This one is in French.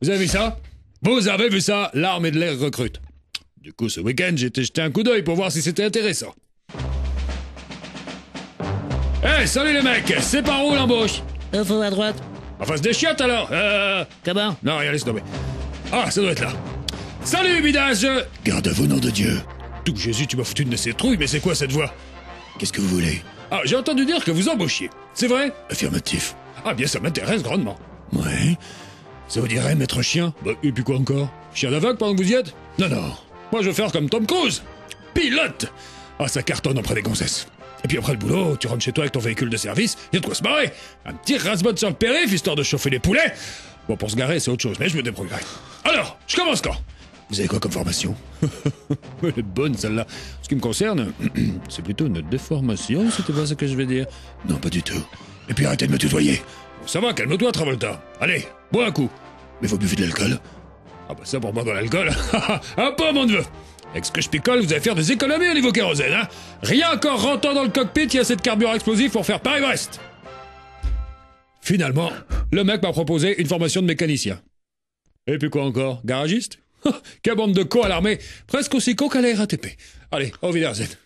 Vous avez vu ça? Vous avez vu ça? L'armée de l'air recrute. Du coup, ce week-end, j'ai été jeter un coup d'œil pour voir si c'était intéressant. Hey, salut les mecs! C'est par où l'embauche? Faut à droite. En face des chiottes alors? Comment? Non, rien, laisse tomber. Ah, ça doit être là. Salut, bidage! Garde à vous, nom de Dieu. Tout Jésus, tu m'as foutu de ces trouilles, mais c'est quoi cette voix? Qu'est-ce que vous voulez? Ah, j'ai entendu dire que vous embauchiez. C'est vrai? Affirmatif. Ah bien, ça m'intéresse grandement. Ouais. Ça vous dirait, maître chien? Bah, et puis quoi encore? Chien d'aveugle pendant que vous y êtes? Non, non. Moi, je veux faire comme Tom Cruise. Pilote! Ah, ça cartonne auprès des gonzesses. Et puis après le boulot, tu rentres chez toi avec ton véhicule de service, y a de quoi se marrer. Un petit ras-bot sur le périph', histoire de chauffer les poulets. Bon, pour se garer, c'est autre chose, mais je me débrouillerai. Alors, je commence quand? Vous avez quoi comme formation? Elle est bonne, celle-là. Ce qui me concerne, c'est plutôt une déformation, c'était pas ce que je vais dire. Non, pas du tout. Et puis arrêtez de me tutoyer. Ça va, calme-toi, Travolta. Allez, bois un coup. Mais vous buvez de l'alcool? Ah bah ça, pour moi, dans l'alcool, un peu, mon neveu. Avec ce que je picole, vous allez faire des économies au niveau kérosène, hein. Rien qu'en rentrant dans le cockpit, il y a assez de carburant explosif pour faire Paris-Brest. Finalement, le mec m'a proposé une formation de mécanicien. Et puis quoi encore? Garagiste? Quelle bande de cons à l'armée, presque aussi cons qu'à la RATP. Allez, au Wiedersehen.